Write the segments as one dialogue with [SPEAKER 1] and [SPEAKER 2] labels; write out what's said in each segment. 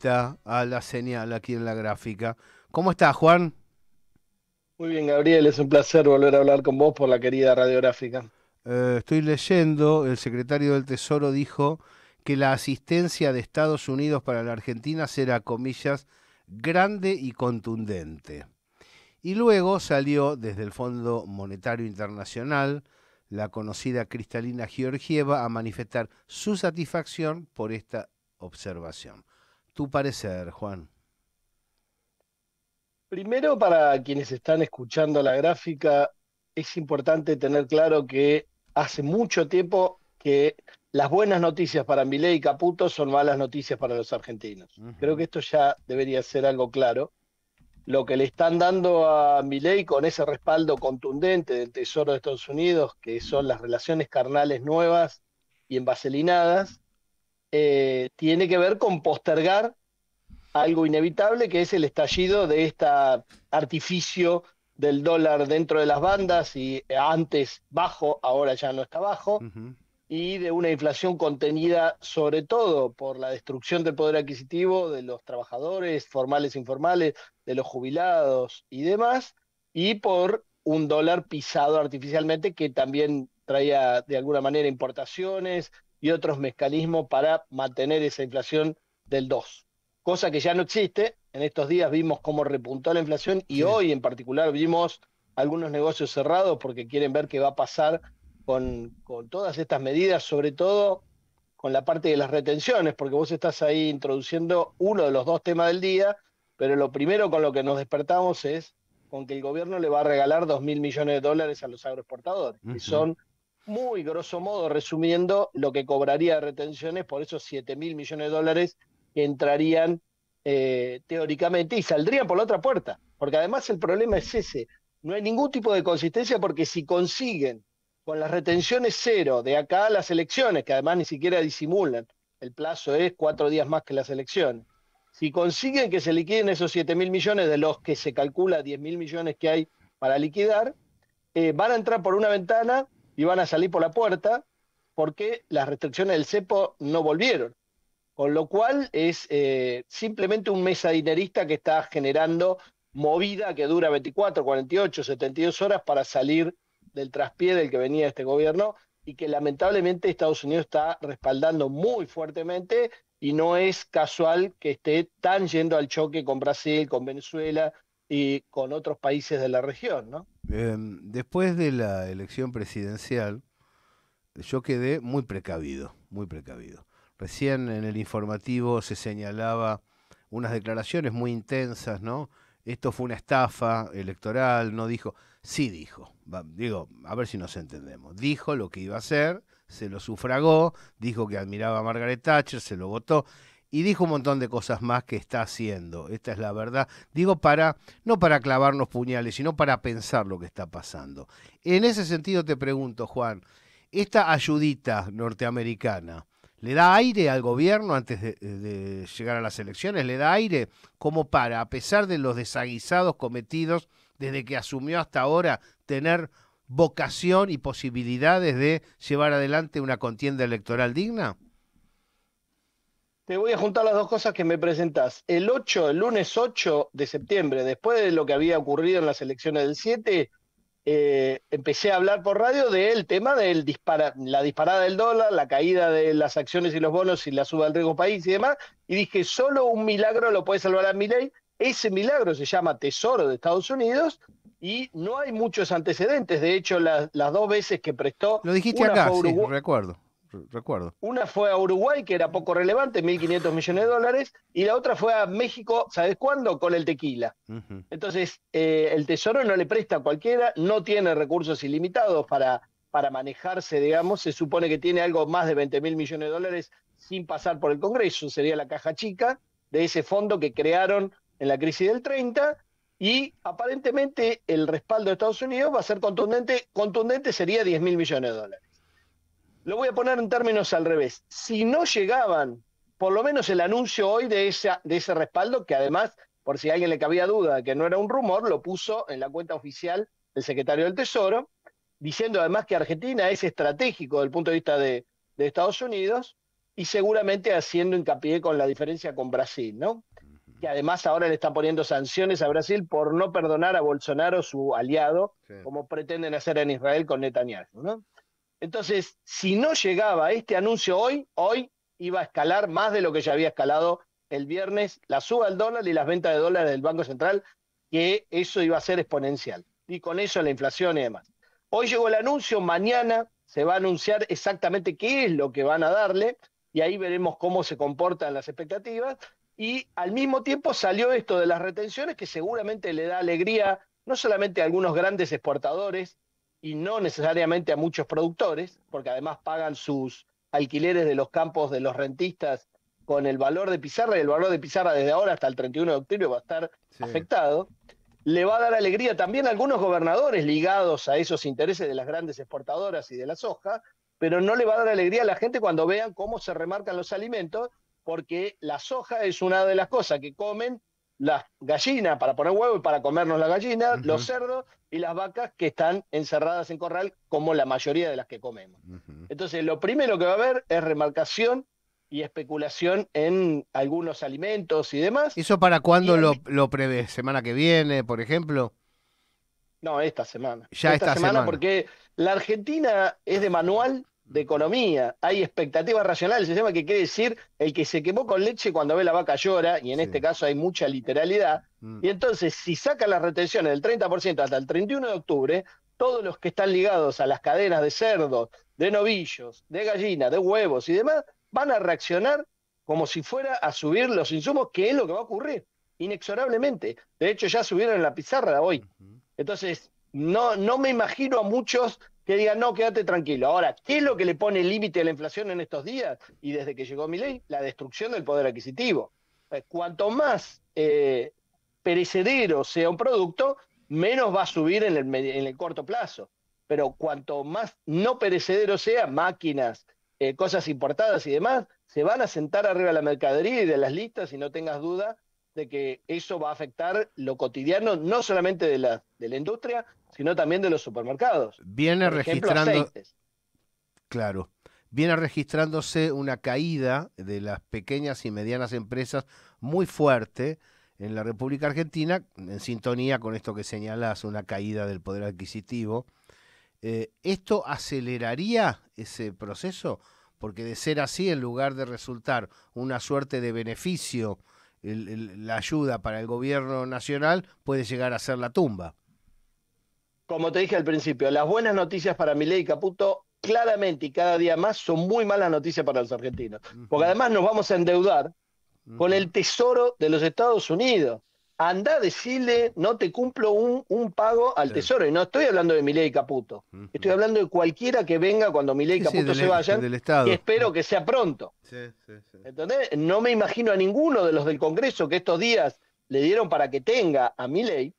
[SPEAKER 1] vuelta a la señal aquí en la gráfica. ¿Cómo estás, Juan?
[SPEAKER 2] Muy bien, Gabriel, es un placer volver a hablar con vos por la querida radiográfica.
[SPEAKER 1] Estoy leyendo, el secretario del Tesoro dijo que la asistencia de Estados Unidos para la Argentina será, comillas, grande y contundente. Y luego salió desde el Fondo Monetario Internacional la conocida Cristalina Georgieva a manifestar su satisfacción por esta observación. Tu parecer, Juan.
[SPEAKER 2] Primero, para quienes están escuchando la gráfica, es importante tener claro que hace mucho tiempo que las buenas noticias para Milei y Caputo son malas noticias para los argentinos. Creo que
[SPEAKER 1] Ujú.
[SPEAKER 2] esto ya debería ser algo claro. Lo que le están dando a Milei con ese respaldo contundente del Tesoro de Estados Unidos, que son las relaciones carnales nuevas y envaselinadas, tiene que ver con postergar algo inevitable, que es el estallido de este artificio del dólar dentro de las bandas y antes bajo, ahora ya no está bajo,
[SPEAKER 1] Ujú.
[SPEAKER 2] y de una inflación contenida sobre todo por la destrucción del poder adquisitivo de los trabajadores formales e informales, de los jubilados y demás, y por un dólar pisado artificialmente que también traía de alguna manera importaciones y otros mecanismos para mantener esa inflación del 2, cosa que ya no existe. En estos días vimos cómo repuntó la inflación y
[SPEAKER 1] Sí.
[SPEAKER 2] hoy en particular vimos algunos negocios cerrados porque quieren ver qué va a pasar con todas estas medidas, sobre todo con la parte de las retenciones, porque vos estás ahí introduciendo uno de los dos temas del día, pero lo primero con lo que nos despertamos es con que el gobierno le va a regalar 2.000 millones de dólares a los agroexportadores, que
[SPEAKER 1] Ujú.
[SPEAKER 2] son muy grosso modo, resumiendo, lo que cobraría de retenciones por esos 7.000 millones de dólares que entrarían teóricamente y saldrían por la otra puerta, porque además el problema es ese, no hay ningún tipo de consistencia porque si consiguen con las retenciones cero de acá a las elecciones, que además ni siquiera disimulan, el plazo es 4 días más que las elecciones. Si consiguen que se liquiden esos 7.000 millones de los que se calcula 10.000 millones que hay para liquidar, van a entrar por una ventana y van a salir por la puerta porque las restricciones del cepo no volvieron. Con lo cual es simplemente un mesadinerista que está generando movida que dura 24, 48, 72 horas para salir del traspié del que venía este gobierno y que lamentablemente Estados Unidos está respaldando muy fuertemente y no es casual que esté tan yendo al choque con Brasil, con Venezuela y con otros países de la región, ¿no?
[SPEAKER 1] Después de la elección presidencial, yo quedé muy precavido, muy precavido. Recién en el informativo se señalaba unas declaraciones muy intensas, ¿no? Esto fue una estafa electoral, no dijo, sí dijo, digo, a ver si nos entendemos. Dijo lo que iba a hacer, se lo sufragó, dijo que admiraba a Margaret Thatcher, se lo votó y dijo un montón de cosas más que está haciendo. Esta es la verdad. Digo para no para clavarnos puñales, sino para pensar lo que está pasando. En ese sentido te pregunto, Juan, esta ayudita norteamericana, ¿le da aire al gobierno antes de llegar a las elecciones? ¿Le da aire como para, a pesar de los desaguisados cometidos desde que asumió hasta ahora, tener vocación y posibilidades de llevar adelante una contienda electoral digna?
[SPEAKER 2] Te voy a juntar las dos cosas que me presentás. El lunes 8 de septiembre, después de lo que había ocurrido en las elecciones del 7, empecé a hablar por radio del tema de la disparada del dólar, la caída de las acciones y los bonos y la suba del riesgo país y demás, y dije, solo un milagro lo puede salvar a Milei. Ese milagro se llama Tesoro de Estados Unidos y no hay muchos antecedentes. De hecho, las dos veces que prestó,
[SPEAKER 1] Lo dijiste
[SPEAKER 2] una fue
[SPEAKER 1] acá,
[SPEAKER 2] a
[SPEAKER 1] sí,
[SPEAKER 2] Uruguay,
[SPEAKER 1] recuerdo, recuerdo.
[SPEAKER 2] que era poco relevante, 1.500 millones de dólares, y la otra fue a México, ¿sabes cuándo? Con el tequila.
[SPEAKER 1] Ujú.
[SPEAKER 2] Entonces, el Tesoro no le presta a cualquiera, no tiene recursos ilimitados para manejarse, digamos, se supone que tiene algo más de 20.000 millones de dólares sin pasar por el Congreso, sería la caja chica de ese fondo que crearon en la crisis del 30, y aparentemente el respaldo de Estados Unidos va a ser contundente, contundente sería 10.000 millones de dólares. Lo voy a poner en términos al revés. Si no llegaban, por lo menos el anuncio hoy de ese respaldo, que además, por si a alguien le cabía duda de que no era un rumor, lo puso en la cuenta oficial del secretario del Tesoro, diciendo además que Argentina es estratégico desde el punto de vista de Estados Unidos, y seguramente haciendo hincapié con la diferencia con Brasil, ¿no? Que además ahora le están poniendo sanciones a Brasil por no perdonar a Bolsonaro, su aliado,
[SPEAKER 1] Sí.
[SPEAKER 2] como pretenden hacer en Israel con Netanyahu, ¿no? Entonces, si no llegaba este anuncio hoy iba a escalar más de lo que ya había escalado el viernes, la suba del dólar y las ventas de dólares del Banco Central, que eso iba a ser exponencial. Y con eso la inflación y demás. Hoy llegó el anuncio, mañana se va a anunciar exactamente qué es lo que van a darle, y ahí veremos cómo se comportan las expectativas. Y al mismo tiempo salió esto de las retenciones, que seguramente le da alegría no solamente a algunos grandes exportadores, y no necesariamente a muchos productores, porque además pagan sus alquileres de los campos de los rentistas con el valor de pizarra, y el valor de pizarra desde ahora hasta el 31 de octubre va a estar
[SPEAKER 1] Sí.
[SPEAKER 2] afectado. Le va a dar alegría también a algunos gobernadores ligados a esos intereses de las grandes exportadoras y de la soja, pero no le va a dar alegría a la gente cuando vean cómo se remarcan los alimentos, porque la soja es una de las cosas que comen las gallinas para poner huevo y para comernos la gallina, los cerdos y las vacas que están encerradas en corral, como la mayoría de las que comemos. Entonces, lo primero que va a haber es remarcación y especulación en algunos alimentos y demás.
[SPEAKER 1] ¿Eso para
[SPEAKER 2] Y
[SPEAKER 1] cuándo
[SPEAKER 2] al,
[SPEAKER 1] lo prevé? ¿Semana que viene, por ejemplo?
[SPEAKER 2] No, esta semana.
[SPEAKER 1] Ya
[SPEAKER 2] Esta
[SPEAKER 1] esta
[SPEAKER 2] semana
[SPEAKER 1] semana.
[SPEAKER 2] porque la Argentina es de manual de economía. Hay expectativas racionales, se llama, que quiere decir el que se quemó con leche cuando ve la vaca llora, y en
[SPEAKER 1] Sí.
[SPEAKER 2] este caso hay mucha literalidad.
[SPEAKER 1] Mm.
[SPEAKER 2] Y entonces, si saca las retenciones del 30% hasta el 31 de octubre, todos los que están ligados a las cadenas de cerdos, de novillos, de gallinas, de huevos y demás, van a reaccionar como si fuera a subir los insumos, que es lo que va a ocurrir, inexorablemente. De hecho, ya subieron en la pizarra hoy. Entonces, no me imagino a muchos que digan, no, quédate tranquilo. Ahora, ¿qué es lo que le pone límite a la inflación en estos días? Y desde que llegó Milei, la destrucción del poder adquisitivo. Cuanto más perecedero sea un producto, menos va a subir en el corto plazo. Pero cuanto más no perecedero sea, máquinas, cosas importadas y demás, se van a sentar arriba de la mercadería y de las listas, y no tengas duda de que eso va a afectar lo cotidiano, no solamente de la industria, sino también de los supermercados.
[SPEAKER 1] Viene
[SPEAKER 2] Por ejemplo,
[SPEAKER 1] registrando,
[SPEAKER 2] aceites.
[SPEAKER 1] claro, viene registrándose una caída de las pequeñas y medianas empresas muy fuerte en la República Argentina, en sintonía con esto que señalas, una caída del poder adquisitivo. ¿Esto aceleraría ese proceso? Porque de ser así, en lugar de resultar una suerte de beneficio, la ayuda para el gobierno nacional puede llegar a ser la tumba.
[SPEAKER 2] Como te dije al principio, las buenas noticias para Milei y Caputo claramente y cada día más son muy malas noticias para los argentinos. Porque además nos vamos a endeudar con el tesoro de los Estados Unidos. Andá a decirle, no te cumplo un pago al
[SPEAKER 1] Sí.
[SPEAKER 2] tesoro. Y no estoy hablando de Milei y Caputo. Estoy hablando de cualquiera que venga cuando Milei y
[SPEAKER 1] Sí, sí,
[SPEAKER 2] Caputo se vayan,
[SPEAKER 1] del
[SPEAKER 2] y
[SPEAKER 1] Estado.
[SPEAKER 2] espero que sea pronto.
[SPEAKER 1] Sí, sí, sí.
[SPEAKER 2] ¿Entendés? No me imagino a ninguno de los del Congreso que estos días le dieron para que tenga a Milei,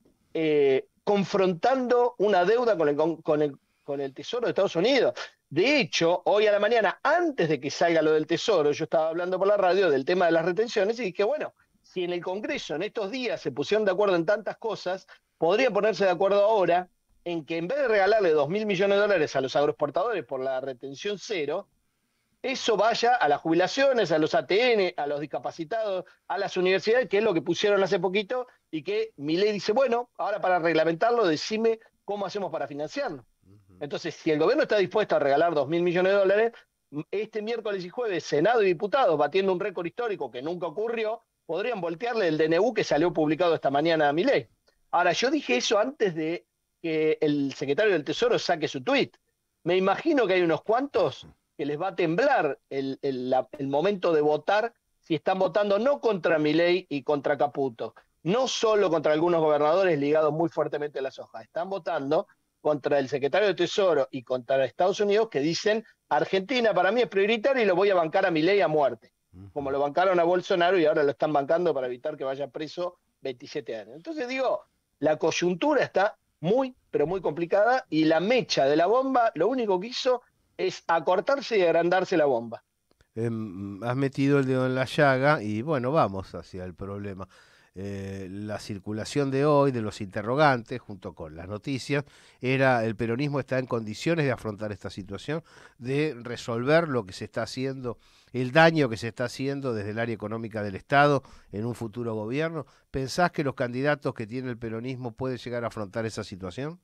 [SPEAKER 2] confrontando una deuda con el Tesoro de Estados Unidos. De hecho, hoy a la mañana, antes de que salga lo del Tesoro, yo estaba hablando por la radio del tema de las retenciones y dije, bueno, si en el Congreso en estos días se pusieron de acuerdo en tantas cosas, podría ponerse de acuerdo ahora en que en vez de regalarle 2.000 millones de dólares a los agroexportadores por la retención cero, eso vaya a las jubilaciones, a los ATN, a los discapacitados, a las universidades, que es lo que pusieron hace poquito, y que Milei dice, bueno, ahora para reglamentarlo, decime cómo hacemos para financiarlo. Entonces, si el gobierno está dispuesto a regalar 2.000 millones de dólares, este miércoles y jueves, Senado y diputados, batiendo un récord histórico que nunca ocurrió, podrían voltearle el DNU que salió publicado esta mañana a Milei. Ahora, yo dije eso antes de que el secretario del Tesoro saque su tuit. Me imagino que hay unos cuantos que les va a temblar el momento de votar, si están votando no contra Milei y contra Caputo, no solo contra algunos gobernadores ligados muy fuertemente a la soja, están votando contra el secretario de Tesoro y contra Estados Unidos, que dicen, Argentina para mí es prioritaria y lo voy a bancar a Milei a muerte, como lo bancaron a Bolsonaro y ahora lo están bancando para evitar que vaya preso 27 años. Entonces digo, la coyuntura está muy, pero muy complicada, y la mecha de la bomba lo único que hizo es acortarse y agrandarse la bomba.
[SPEAKER 1] Has metido el dedo en la llaga y bueno, vamos hacia el problema. la circulación de hoy, de los interrogantes, junto con las noticias, era el peronismo está en condiciones de afrontar esta situación, de resolver lo que se está haciendo, el daño que se está haciendo desde el área económica del Estado en un futuro gobierno. ¿Pensás que los candidatos que tiene el peronismo pueden llegar a afrontar esa situación?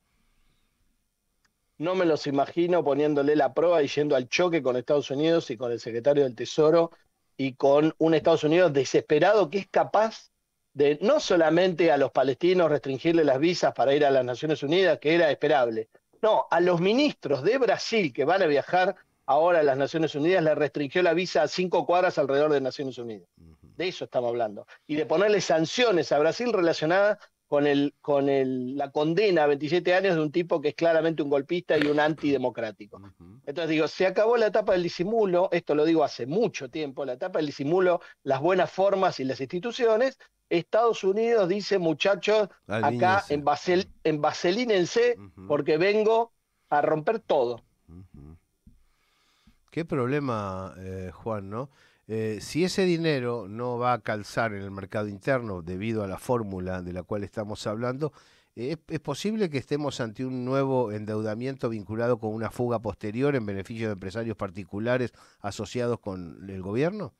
[SPEAKER 2] No me los imagino poniéndole la prueba y yendo al choque con Estados Unidos y con el secretario del Tesoro y con un Estados Unidos desesperado que es capaz de no solamente a los palestinos restringirle las visas para ir a las Naciones Unidas, que era esperable, no, a los ministros de Brasil que van a viajar ahora a las Naciones Unidas le restringió la visa a 5 cuadras alrededor de Naciones Unidas. De eso estamos hablando. Y de ponerle sanciones a Brasil relacionadas la condena a 27 años de un tipo que es claramente un golpista y un antidemocrático. Entonces digo, se acabó la etapa del disimulo, esto lo digo hace mucho tiempo, la etapa del disimulo, las buenas formas y las instituciones. Estados Unidos dice, muchachos, acá envaselínense porque vengo a romper todo.
[SPEAKER 1] Qué problema, Juan, ¿no? Si ese dinero no va a calzar en el mercado interno debido a la fórmula de la cual estamos hablando, ¿es posible que estemos ante un nuevo endeudamiento vinculado con una fuga posterior en beneficio de empresarios particulares asociados con el gobierno?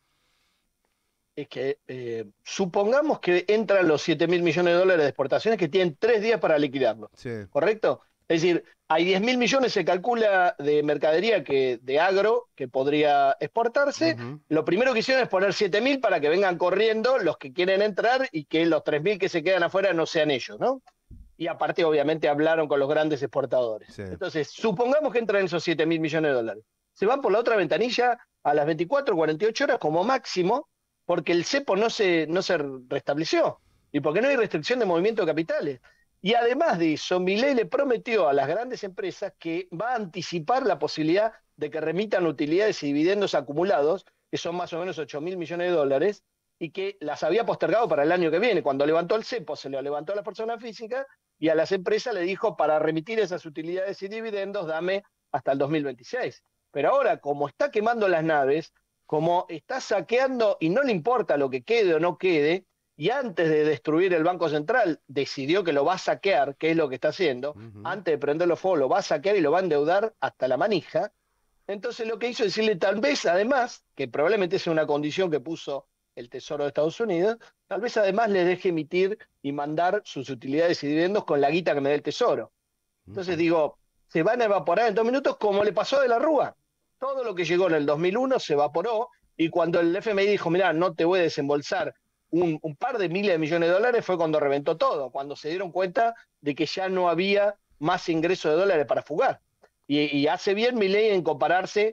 [SPEAKER 2] Es que supongamos que entran los 7.000 millones de dólares de exportaciones que tienen 3 días para liquidarlo,
[SPEAKER 1] Sí.
[SPEAKER 2] ¿correcto? Es decir, hay 10.000 millones, se calcula, de mercadería de agro que podría exportarse. Lo primero que hicieron es poner 7.000 para que vengan corriendo los que quieren entrar y que los 3.000 que se quedan afuera no sean ellos, ¿no? Y aparte, obviamente, hablaron con los grandes exportadores.
[SPEAKER 1] Sí.
[SPEAKER 2] Entonces, supongamos que entran esos 7.000 millones de dólares. Se van por la otra ventanilla a las 24, 48 horas como máximo, porque el cepo no se restableció y porque no hay restricción de movimiento de capitales. Y además de eso, Milei le prometió a las grandes empresas que va a anticipar la posibilidad de que remitan utilidades y dividendos acumulados, que son más o menos 8.000 millones de dólares, y que las había postergado para el año que viene. Cuando levantó el cepo, se lo levantó a las personas físicas y a las empresas le dijo, para remitir esas utilidades y dividendos, dame hasta el 2026. Pero ahora, como está quemando las naves, como está saqueando y no le importa lo que quede o no quede, y antes de destruir el Banco Central decidió que lo va a saquear, que es lo que está haciendo, antes de prenderlo fuego lo va a saquear y lo va a endeudar hasta la manija. Entonces lo que hizo es decirle, tal vez además, que probablemente sea una condición que puso el Tesoro de Estados Unidos, tal vez además le deje emitir y mandar sus utilidades y dividendos con la guita que me dé el Tesoro. Entonces digo, se van a evaporar en 2 minutos como le pasó a De la Rúa. Todo lo que llegó en el 2001 se evaporó y cuando el FMI dijo, mirá, no te voy a desembolsar un par de miles de millones de dólares, fue cuando reventó todo, cuando se dieron cuenta de que ya no había más ingresos de dólares para fugar. Y hace bien Milei en compararse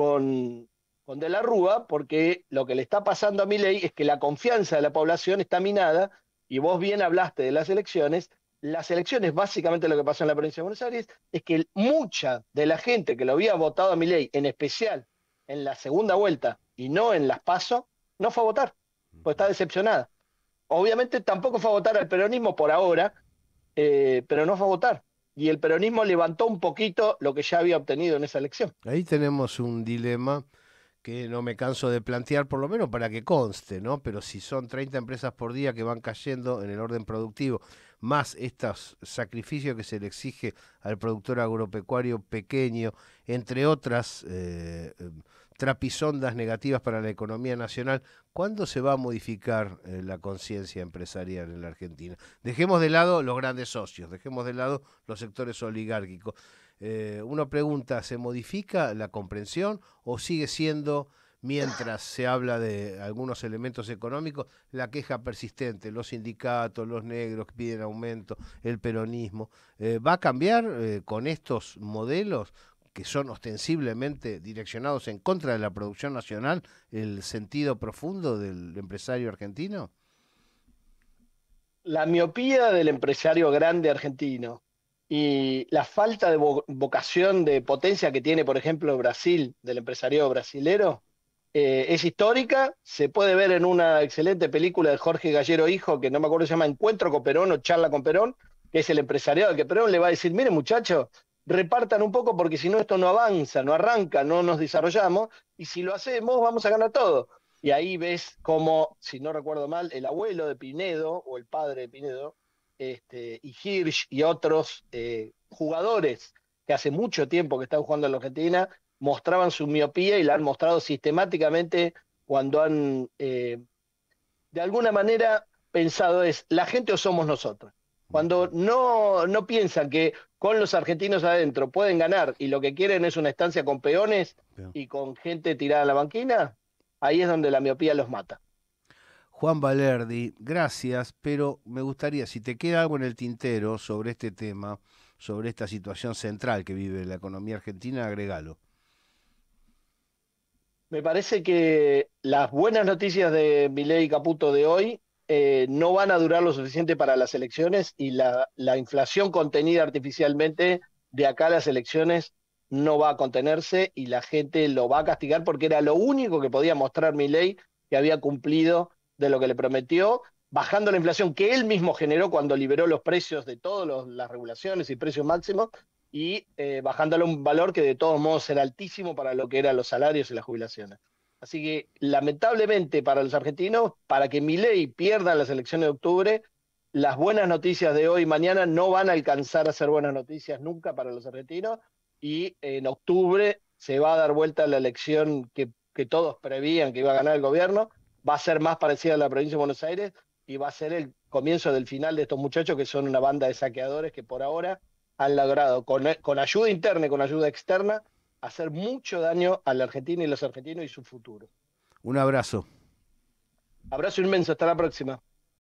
[SPEAKER 2] con De la Rúa, porque lo que le está pasando a Milei es que la confianza de la población está minada, y vos bien hablaste de las elecciones. Las elecciones, básicamente lo que pasó en la provincia de Buenos Aires, es que mucha de la gente que lo había votado a Milei, en especial en la segunda vuelta y no en las PASO, no fue a votar, pues está decepcionada. Obviamente tampoco fue a votar al peronismo por ahora, pero no fue a votar. Y el peronismo levantó un poquito lo que ya había obtenido en esa elección.
[SPEAKER 1] Ahí tenemos un dilema que no me canso de plantear, por lo menos para que conste, ¿no? Pero si son 30 empresas por día que van cayendo en el orden productivo, más estos sacrificios que se le exige al productor agropecuario pequeño, entre otras trapisondas negativas para la economía nacional, ¿cuándo se va a modificar la conciencia empresarial en la Argentina? Dejemos de lado los grandes socios, dejemos de lado los sectores oligárquicos. Uno pregunta, ¿se modifica la comprensión o sigue siendo, mientras se habla de algunos elementos económicos, la queja persistente, los sindicatos, los negros que piden aumento, el peronismo? ¿Va a cambiar con estos modelos que son ostensiblemente direccionados en contra de la producción nacional el sentido profundo del empresario argentino?
[SPEAKER 2] La miopía del empresario grande argentino y la falta de vocación de potencia que tiene, por ejemplo, Brasil, del empresario brasilero, es histórica. Se puede ver en una excelente película de Jorge Gallero Hijo, que no me acuerdo, se llama Encuentro con Perón o Charla con Perón, que es el empresariado al que Perón le va a decir, miren muchachos, repartan un poco porque si no esto no avanza, no arranca, no nos desarrollamos, y si lo hacemos vamos a ganar todo. y ahí ves cómo, si no recuerdo mal, el abuelo de Pinedo o el padre de Pinedo, y Hirsch y otros jugadores que hace mucho tiempo que están jugando en la Argentina, mostraban su miopía y la han mostrado sistemáticamente cuando han, de alguna manera, pensado es, la gente o somos nosotros. Cuando no piensan que con los argentinos adentro pueden ganar y lo que quieren es una estancia con peones
[SPEAKER 1] Bien.
[SPEAKER 2] y con gente tirada a la banquina, ahí es donde la miopía los mata.
[SPEAKER 1] Juan Valerdi, gracias, pero me gustaría, si te queda algo en el tintero sobre este tema, sobre esta situación central que vive la economía argentina, agregalo.
[SPEAKER 2] Me parece que las buenas noticias de Milei y Caputo de hoy no van a durar lo suficiente para las elecciones y la inflación contenida artificialmente de acá a las elecciones no va a contenerse y la gente lo va a castigar porque era lo único que podía mostrar Milei que había cumplido de lo que le prometió, bajando la inflación que él mismo generó cuando liberó los precios de todas las regulaciones y precios máximos y bajándole un valor que de todos modos era altísimo para lo que eran los salarios y las jubilaciones. Así que lamentablemente para los argentinos, para que Milei pierda las elecciones de octubre, las buenas noticias de hoy y mañana no van a alcanzar a ser buenas noticias nunca para los argentinos y en octubre se va a dar vuelta la elección que todos prevían que iba a ganar el gobierno, va a ser más parecida a la provincia de Buenos Aires y va a ser el comienzo del final de estos muchachos que son una banda de saqueadores que por ahora han logrado, con ayuda interna y con ayuda externa, hacer mucho daño a la Argentina y los argentinos y su futuro.
[SPEAKER 1] Un abrazo.
[SPEAKER 2] Abrazo inmenso, hasta la próxima.